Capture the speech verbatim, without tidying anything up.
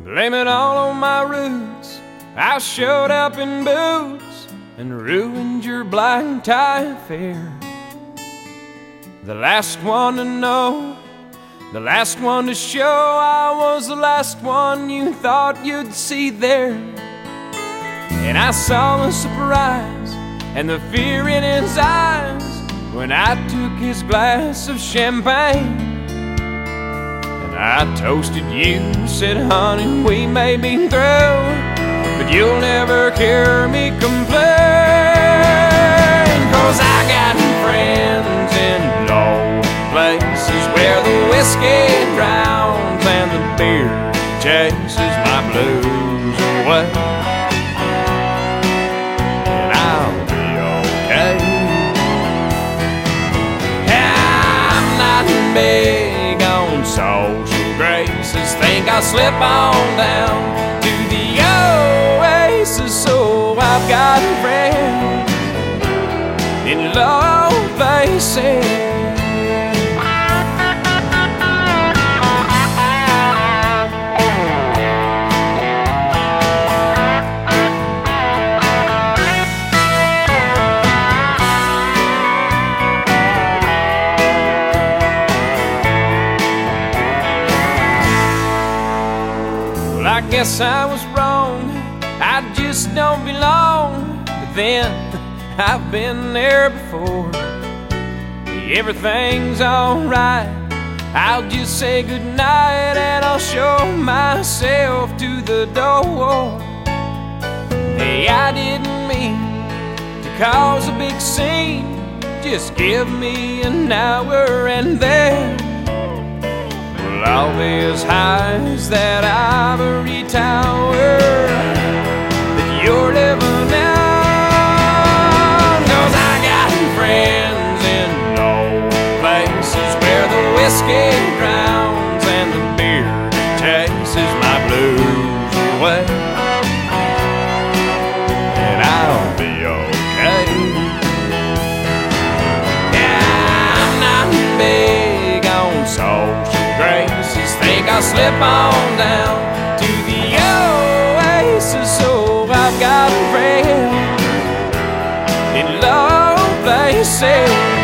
Blame it all on my roots. I showed up in boots and ruined your black tie affair. The last one to know, the last one to show, I was the last one you thought you'd see there. And I saw the surprise and the fear in his eyes when I took his glass of champagne. I toasted you, said, honey, we may be through, but you'll never hear me complain. Cause I got friends in low places where the whiskey drowns and the beer chases my blues away. And I'll be okay. I'm not big on social graces, think I'll slip on down to the oasis. So I've got a friend in low places. I guess I was wrong, I just don't belong. But then, I've been there before. Everything's alright, I'll just say goodnight and I'll show myself to the door. Hey, I didn't mean to cause a big scene, just give me an hour and then I'll be as high as that ivory tower that you're living on. Cause I got friends in low places where the whiskey drowns and the beer chases my blues away. And I'll be okay. Yeah, I'm not big on social graces, think I'll slip on down to the oasis. So I've got a friend in low places.